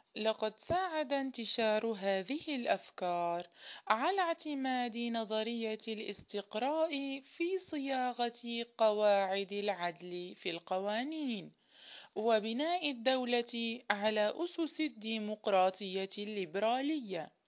لقد ساعد انتشار هذه الأفكار على اعتماد نظرية الاستقراء في صياغة قواعد العدل في القوانين، وبناء الدولة على أسس الديمقراطية الليبرالية.